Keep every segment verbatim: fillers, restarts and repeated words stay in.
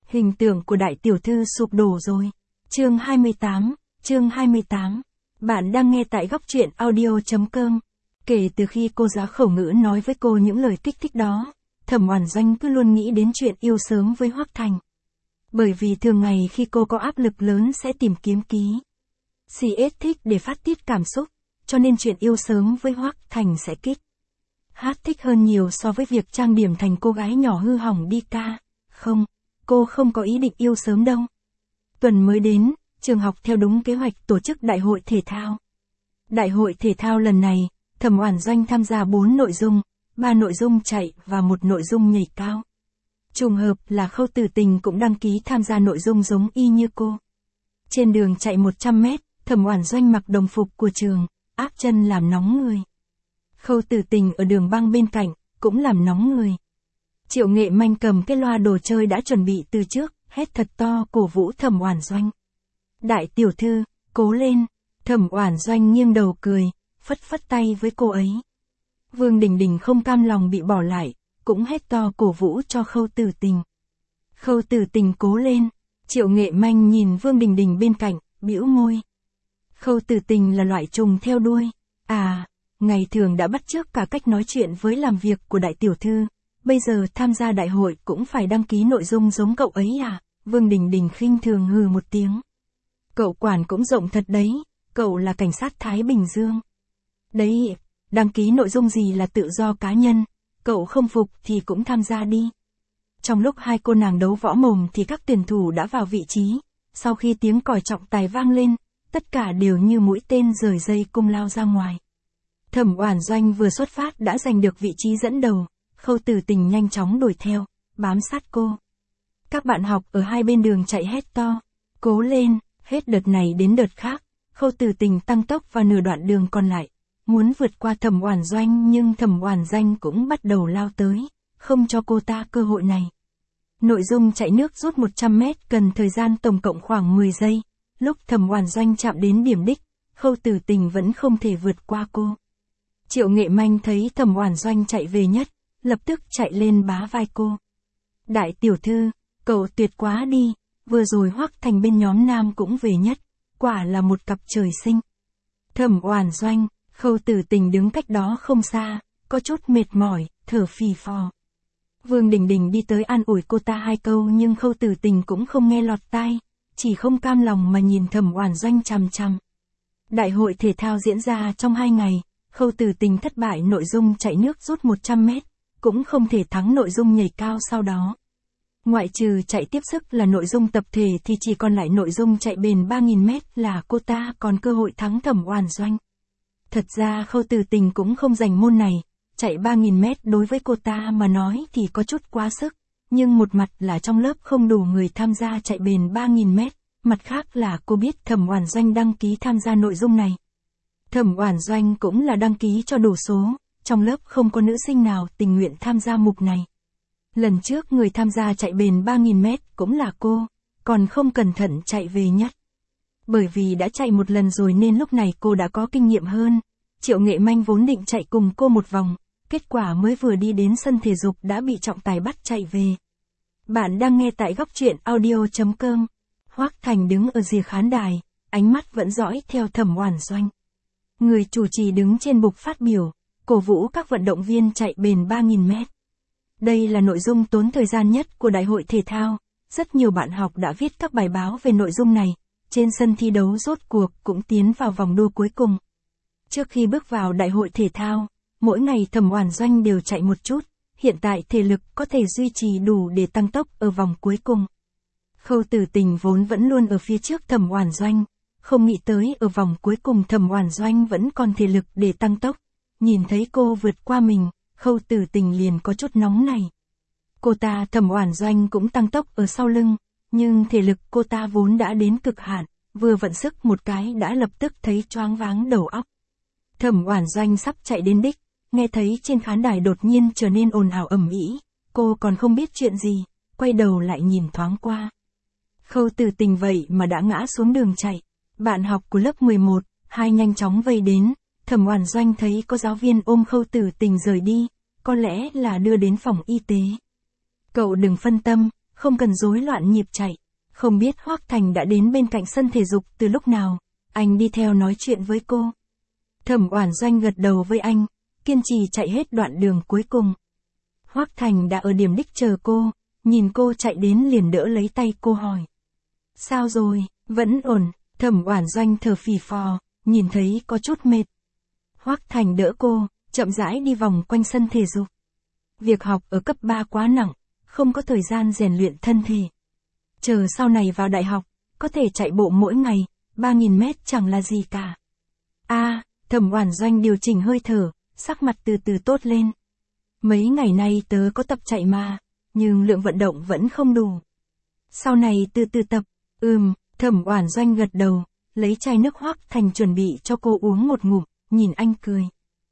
Hình tượng của đại tiểu thư sụp đổ rồi. Chương hai mươi tám, chương hai mươi tám. Bạn đang nghe tại góc truyện audio chấm com. Kể từ khi cô giáo khẩu ngữ nói với cô những lời kích thích đó, Thẩm Oản Doanh cứ luôn nghĩ đến chuyện yêu sớm với Hoắc Thành. Bởi vì thường ngày khi cô có áp lực lớn sẽ tìm kiếm ký xê ét thích để phát tiết cảm xúc, cho nên chuyện yêu sớm với Hoắc Thành sẽ kích hát thích hơn nhiều so với việc trang điểm thành cô gái nhỏ hư hỏng đi ca. Không, cô không có ý định yêu sớm đâu. Tuần mới đến, trường học theo đúng kế hoạch tổ chức đại hội thể thao. Đại hội thể thao lần này, Thẩm Oản Doanh tham gia bốn nội dung, ba nội dung chạy và một nội dung nhảy cao. Trùng hợp là Khâu Tử Tình cũng đăng ký tham gia nội dung giống y như cô. Trên đường chạy một trăm mét, Thẩm Oản Doanh mặc đồng phục của trường, áp chân làm nóng người. Khâu Tử Tình ở đường băng bên cạnh, cũng làm nóng người. Triệu Nghệ Manh cầm cái loa đồ chơi đã chuẩn bị từ trước, hét thật to cổ vũ Thẩm Oản Doanh. Đại tiểu thư, cố lên. Thẩm Oản Doanh nghiêng đầu cười, phất phất tay với cô ấy. Vương Đình Đình không cam lòng bị bỏ lại, cũng hét to cổ vũ cho Khâu Tử Tình. Khâu Tử Tình cố lên. Triệu Nghệ Manh nhìn Vương Đình Đình bên cạnh, bĩu môi. Khâu Tử Tình là loại trùng theo đuôi. À, ngày thường đã bắt chước cả cách nói chuyện với làm việc của đại tiểu thư, bây giờ tham gia đại hội cũng phải đăng ký nội dung giống cậu ấy à? Vương Đình Đình khinh thường hừ một tiếng. Cậu quản cũng rộng thật đấy, cậu là cảnh sát Thái Bình Dương. Đấy, đăng ký nội dung gì là tự do cá nhân, cậu không phục thì cũng tham gia đi. Trong lúc hai cô nàng đấu võ mồm thì các tuyển thủ đã vào vị trí, sau khi tiếng còi trọng tài vang lên, tất cả đều như mũi tên rời dây cung lao ra ngoài. Thẩm Oản Doanh vừa xuất phát đã giành được vị trí dẫn đầu, Khâu Tử Tình nhanh chóng đuổi theo, bám sát cô. Các bạn học ở hai bên đường chạy hét to, cố lên, hết đợt này đến đợt khác. Khâu Tử Tình tăng tốc vào nửa đoạn đường còn lại, muốn vượt qua Thẩm Oản Doanh nhưng Thẩm Oản Doanh cũng bắt đầu lao tới, không cho cô ta cơ hội này. Nội dung chạy nước rút một trăm mét cần thời gian tổng cộng khoảng mười giây, lúc Thẩm Oản Doanh chạm đến điểm đích, Khâu Tử Tình vẫn không thể vượt qua cô. Triệu Nghệ Manh thấy Thẩm Oản Doanh chạy về nhất, lập tức chạy lên bá vai cô. Đại tiểu thư, cậu tuyệt quá đi, vừa rồi Hoắc Thành bên nhóm nam cũng về nhất, quả là một cặp trời sinh. Thẩm Oản Doanh, Khâu Tử Tình đứng cách đó không xa, có chút mệt mỏi, thở phì phò. Vương Đình Đình đi tới an ủi cô ta hai câu nhưng Khâu Tử Tình cũng không nghe lọt tai, chỉ không cam lòng mà nhìn Thẩm Oản Doanh chằm chằm. Đại hội thể thao diễn ra trong hai ngày, Khâu Tử Tình thất bại nội dung chạy nước rút một trăm mét, cũng không thể thắng nội dung nhảy cao sau đó. Ngoại trừ chạy tiếp sức là nội dung tập thể thì chỉ còn lại nội dung chạy bền ba nghìn mét là cô ta còn cơ hội thắng Thẩm Oản Doanh. Thật ra Khâu Tử Tình cũng không giành môn này, chạy ba nghìn mét đối với cô ta mà nói thì có chút quá sức, nhưng một mặt là trong lớp không đủ người tham gia chạy bền ba nghìn mét, mặt khác là cô biết Thẩm Oản Doanh đăng ký tham gia nội dung này. Thẩm Oản Doanh cũng là đăng ký cho đủ số, trong lớp không có nữ sinh nào tình nguyện tham gia mục này. Lần trước người tham gia chạy bền ba nghìn mét cũng là cô, còn không cẩn thận chạy về nhất. Bởi vì đã chạy một lần rồi nên lúc này cô đã có kinh nghiệm hơn. Triệu Nghệ Manh vốn định chạy cùng cô một vòng, kết quả mới vừa đi đến sân thể dục đã bị trọng tài bắt chạy về. Bạn đang nghe tại góc truyện audio chấm com. Hoắc Thành đứng ở rìa khán đài, ánh mắt vẫn dõi theo Thẩm Oản Doanh. Người chủ trì đứng trên bục phát biểu, cổ vũ các vận động viên chạy bền ba nghìn mét. Đây là nội dung tốn thời gian nhất của đại hội thể thao, rất nhiều bạn học đã viết các bài báo về nội dung này, trên sân thi đấu rốt cuộc cũng tiến vào vòng đua cuối cùng. Trước khi bước vào đại hội thể thao, mỗi ngày Thẩm Oản Doanh đều chạy một chút, hiện tại thể lực có thể duy trì đủ để tăng tốc ở vòng cuối cùng. Khâu Tử Tình vốn vẫn luôn ở phía trước Thẩm Oản Doanh, không nghĩ tới ở vòng cuối cùng Thẩm Oản Doanh vẫn còn thể lực để tăng tốc, nhìn thấy cô vượt qua mình, Khâu Tử Tình liền có chút nóng này. Cô ta Thẩm Oản Doanh cũng tăng tốc ở sau lưng, nhưng thể lực cô ta vốn đã đến cực hạn, vừa vận sức một cái đã lập tức thấy choáng váng đầu óc. Thẩm Oản Doanh sắp chạy đến đích, nghe thấy trên khán đài đột nhiên trở nên ồn ào ầm ĩ, cô còn không biết chuyện gì, quay đầu lại nhìn thoáng qua. Khâu Tử Tình vậy mà đã ngã xuống đường chạy. Bạn học của lớp mười một, hai nhanh chóng vây đến, Thẩm Oản Doanh thấy có giáo viên ôm Khâu Tử Tình rời đi, có lẽ là đưa đến phòng y tế. Cậu đừng phân tâm, không cần rối loạn nhịp chạy. Không biết Hoắc Thành đã đến bên cạnh sân thể dục từ lúc nào, anh đi theo nói chuyện với cô. Thẩm Oản Doanh gật đầu với anh, kiên trì chạy hết đoạn đường cuối cùng. Hoắc Thành đã ở điểm đích chờ cô, nhìn cô chạy đến liền đỡ lấy tay cô hỏi. Sao rồi, vẫn ổn, Thẩm Oản Doanh thở phì phò, nhìn thấy có chút mệt. Hoắc Thành đỡ cô, chậm rãi đi vòng quanh sân thể dục. Việc học ở cấp ba quá nặng, không có thời gian rèn luyện thân thể. Chờ sau này vào đại học, có thể chạy bộ mỗi ngày, ba nghìn mét chẳng là gì cả. A, à, Thẩm Oản Doanh điều chỉnh hơi thở, sắc mặt từ từ tốt lên. Mấy ngày nay tớ có tập chạy mà, nhưng lượng vận động vẫn không đủ. Sau này từ từ tập, ừm, Thẩm Oản Doanh gật đầu, lấy chai nước Hoắc Thành chuẩn bị cho cô uống một ngụm, nhìn anh cười.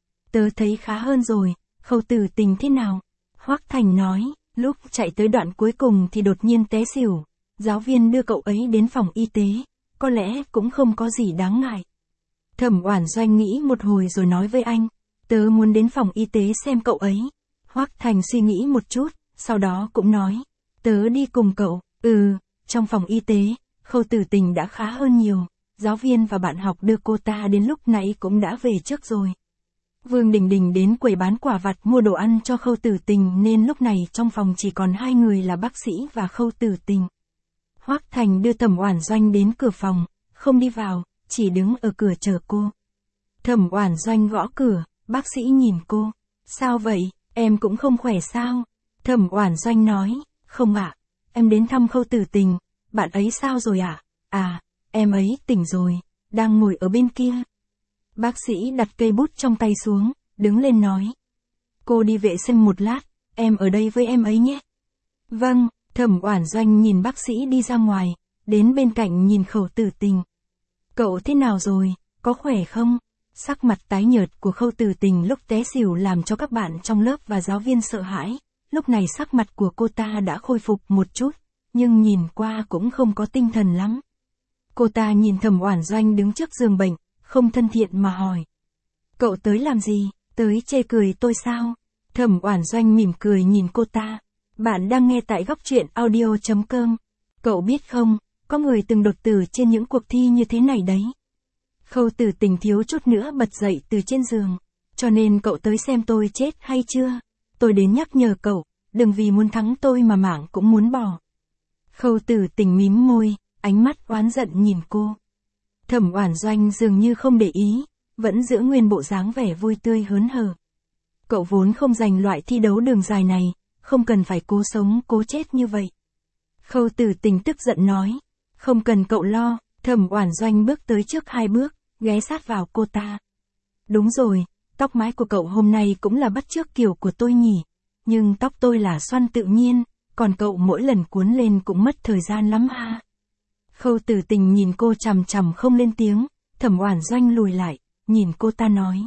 Tớ thấy khá hơn rồi, Khâu Tử Tình thế nào? Hoắc Thành nói, lúc chạy tới đoạn cuối cùng thì đột nhiên té xỉu. Giáo viên đưa cậu ấy đến phòng y tế, có lẽ cũng không có gì đáng ngại. Thẩm Oản Doanh nghĩ một hồi rồi nói với anh, tớ muốn đến phòng y tế xem cậu ấy. Hoắc Thành suy nghĩ một chút, sau đó cũng nói, tớ đi cùng cậu. Ừ, trong phòng y tế, Khâu Tử Tình đã khá hơn nhiều, giáo viên và bạn học đưa cô ta đến lúc nãy cũng đã về trước rồi. Vương Đình Đình đến quầy bán quả vặt mua đồ ăn cho Khâu Tử Tình nên lúc này trong phòng chỉ còn hai người là bác sĩ và Khâu Tử Tình. Hoắc Thành đưa Thẩm Oản Doanh đến cửa phòng, không đi vào, chỉ đứng ở cửa chờ cô. Thẩm Oản Doanh gõ cửa, bác sĩ nhìn cô. Sao vậy, em cũng không khỏe sao? Thẩm Oản Doanh nói, không ạ, em đến thăm Khâu Tử Tình, bạn ấy sao rồi ạ? À? à, em ấy tỉnh rồi, đang ngồi ở bên kia. Bác sĩ đặt cây bút trong tay xuống, đứng lên nói. Cô đi vệ sinh một lát, em ở đây với em ấy nhé. Vâng. Thẩm Oản Doanh nhìn bác sĩ đi ra ngoài, đến bên cạnh nhìn Khâu Tử Tình. Cậu thế nào rồi, có khỏe không? Sắc mặt tái nhợt của Khâu Tử Tình lúc té xỉu làm cho các bạn trong lớp và giáo viên sợ hãi. Lúc này sắc mặt của cô ta đã khôi phục một chút, nhưng nhìn qua cũng không có tinh thần lắm. Cô ta nhìn Thẩm Oản Doanh đứng trước giường bệnh, không thân thiện mà hỏi. Cậu tới làm gì, tới chê cười tôi sao? Thẩm Oản Doanh mỉm cười nhìn cô ta. Bạn đang nghe tại góc truyện audio chấm com. Cậu biết không, có người từng đột tử trên những cuộc thi như thế này đấy. Khâu Tử Tình thiếu chút nữa bật dậy từ trên giường. Cho nên cậu tới xem tôi chết hay chưa? Tôi đến nhắc nhở cậu, đừng vì muốn thắng tôi mà mảng cũng muốn bỏ. Khâu Tử Tình mím môi, ánh mắt oán giận nhìn cô. Thẩm Oản Doanh dường như không để ý, vẫn giữ nguyên bộ dáng vẻ vui tươi hớn hở. Cậu vốn không giành loại thi đấu đường dài này, không cần phải cố sống cố chết như vậy. Khâu Tử Tình tức giận nói, không cần cậu lo. Thẩm Oản Doanh bước tới trước hai bước, ghé sát vào cô ta. Đúng rồi, tóc mái của cậu hôm nay cũng là bắt chước kiểu của tôi nhỉ, nhưng tóc tôi là xoăn tự nhiên, còn cậu mỗi lần cuốn lên cũng mất thời gian lắm ha. Khâu Tử Tình nhìn cô chằm chằm không lên tiếng, Thẩm Oản Doanh lùi lại, nhìn cô ta nói.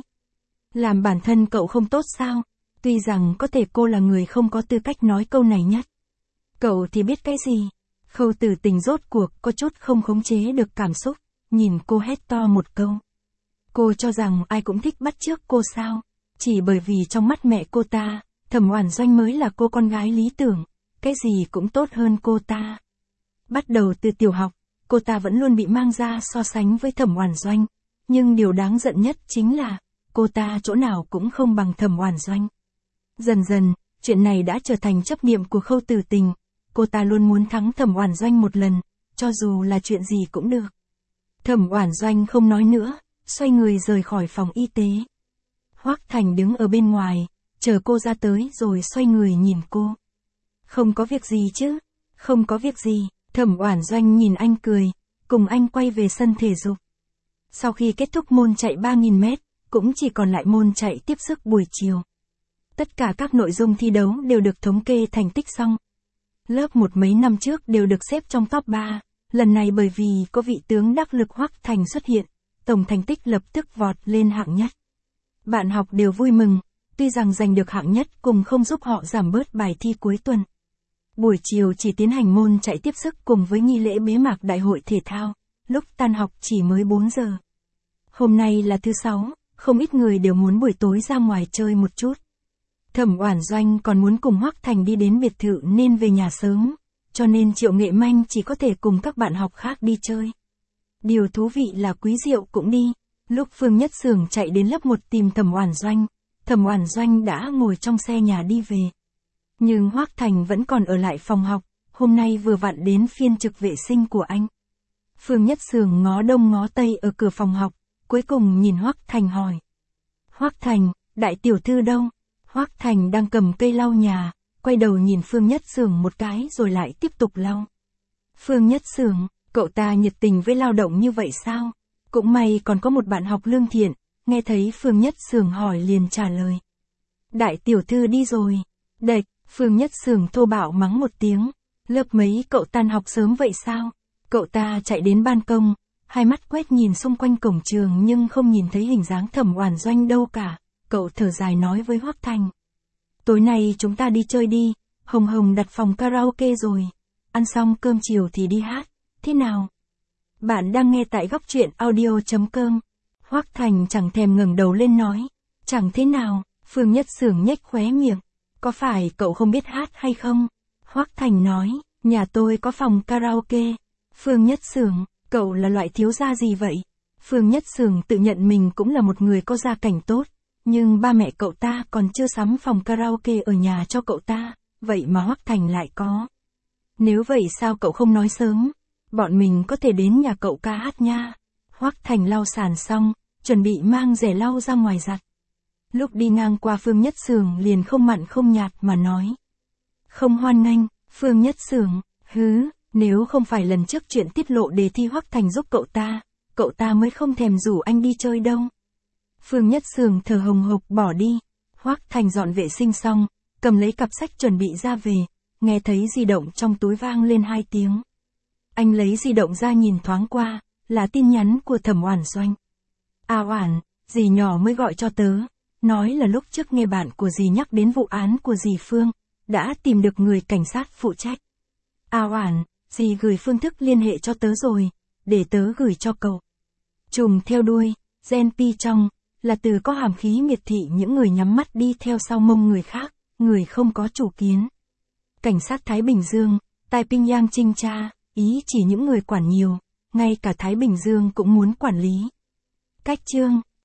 Làm bản thân cậu không tốt sao? Tuy rằng có thể cô là người không có tư cách nói câu này nhất. Cậu thì biết cái gì? Khâu Tử Tình rốt cuộc có chút không khống chế được cảm xúc, nhìn cô hét to một câu. Cô cho rằng ai cũng thích bắt chước cô sao? Chỉ bởi vì trong mắt mẹ cô ta, Thẩm Oản Doanh mới là cô con gái lý tưởng, cái gì cũng tốt hơn cô ta. Bắt đầu từ tiểu học, cô ta vẫn luôn bị mang ra so sánh với Thẩm Oản Doanh, nhưng điều đáng giận nhất chính là, cô ta chỗ nào cũng không bằng Thẩm Oản Doanh. Dần dần, chuyện này đã trở thành chấp niệm của Khâu Tử Tình, cô ta luôn muốn thắng Thẩm Oản Doanh một lần, cho dù là chuyện gì cũng được. Thẩm Oản Doanh không nói nữa, xoay người rời khỏi phòng y tế. Hoắc Thành đứng ở bên ngoài, chờ cô ra tới rồi xoay người nhìn cô. Không có việc gì chứ? Không có việc gì, Thẩm Oản Doanh nhìn anh cười, cùng anh quay về sân thể dục. Sau khi kết thúc môn chạy ba nghìn mét, cũng chỉ còn lại môn chạy tiếp sức buổi chiều. Tất cả các nội dung thi đấu đều được thống kê thành tích xong. Lớp một mấy năm trước đều được xếp trong top ba, lần này bởi vì có vị tướng đắc lực Hoắc Thành xuất hiện, tổng thành tích lập tức vọt lên hạng nhất. Bạn học đều vui mừng, tuy rằng giành được hạng nhất cùng không giúp họ giảm bớt bài thi cuối tuần. Buổi chiều chỉ tiến hành môn chạy tiếp sức cùng với nghi lễ bế mạc đại hội thể thao, lúc tan học chỉ mới bốn giờ. Hôm nay là thứ sáu, không ít người đều muốn buổi tối ra ngoài chơi một chút. Thẩm Oản Doanh còn muốn cùng Hoắc Thành đi đến biệt thự nên về nhà sớm, cho nên Triệu Nghệ Manh chỉ có thể cùng các bạn học khác đi chơi. Điều thú vị là Quý Diệu cũng đi. Lúc Phương Nhất Xưởng chạy đến lớp một tìm Thẩm Oản Doanh, Thẩm Oản Doanh đã ngồi trong xe nhà đi về. Nhưng Hoắc Thành vẫn còn ở lại phòng học, hôm nay vừa vặn đến phiên trực vệ sinh của anh. Phương Nhất Xưởng ngó đông ngó tây ở cửa phòng học, cuối cùng nhìn Hoắc Thành hỏi. Hoắc Thành, đại tiểu thư đâu? Hoắc Thành đang cầm cây lau nhà, quay đầu nhìn Phương Nhất Xưởng một cái rồi lại tiếp tục lau. Phương Nhất Xưởng, cậu ta nhiệt tình với lao động như vậy sao? Cũng may còn có một bạn học lương thiện, nghe thấy Phương Nhất Xưởng hỏi liền trả lời. Đại tiểu thư đi rồi. Đệch, Phương Nhất Xưởng thô bạo mắng một tiếng. Lớp mấy cậu tan học sớm vậy sao? Cậu ta chạy đến ban công, hai mắt quét nhìn xung quanh cổng trường nhưng không nhìn thấy hình dáng Thẩm Oản Doanh đâu cả. Cậu thở dài nói với Hoắc Thành. Tối nay chúng ta đi chơi đi, Hồng Hồng đặt phòng karaoke rồi. Ăn xong cơm chiều thì đi hát, thế nào? Bạn đang nghe tại góc truyện audio chấm com. Hoắc Thành chẳng thèm ngẩng đầu lên nói. Chẳng thế nào, Phương Nhất Xưởng nhếch khóe miệng. Có phải cậu không biết hát hay không? Hoắc Thành nói, nhà tôi có phòng karaoke. Phương Nhất Xưởng, cậu là loại thiếu gia gì vậy? Phương Nhất Xưởng tự nhận mình cũng là một người có gia cảnh tốt, nhưng ba mẹ cậu ta còn chưa sắm phòng karaoke ở nhà cho cậu ta, vậy mà Hoắc Thành lại có. Nếu vậy sao cậu không nói sớm? Bọn mình có thể đến nhà cậu ca hát nha. Hoắc Thành lau sàn xong, chuẩn bị mang rẻ lau ra ngoài giặt. Lúc đi ngang qua Phương Nhất Xưởng liền không mặn không nhạt mà nói. Không hoan nghênh, Phương Nhất Xưởng, hứ, nếu không phải lần trước chuyện tiết lộ đề thi Hoắc Thành giúp cậu ta, cậu ta mới không thèm rủ anh đi chơi đâu. Phương Nhất Xưởng thở hồng hộc bỏ đi. Hoắc Thành dọn vệ sinh xong, cầm lấy cặp sách chuẩn bị ra về, nghe thấy di động trong túi vang lên hai tiếng. Anh lấy di động ra nhìn thoáng qua, là tin nhắn của Thẩm Oản Doanh. À Oản, dì nhỏ mới gọi cho tớ, nói là lúc trước nghe bạn của dì nhắc đến vụ án của dì Phương, đã tìm được người cảnh sát phụ trách. À Oản, dì gửi phương thức liên hệ cho tớ rồi, để tớ gửi cho cậu. Trùng theo đuôi, gen pi trong, là từ có hàm khí miệt thị những người nhắm mắt đi theo sau mông người khác, người không có chủ kiến. Cảnh sát Thái Bình Dương, Tai Ping Yang Trinh Tra, ý chỉ những người quản nhiều, ngay cả Thái Bình Dương cũng muốn quản lý. Cách chương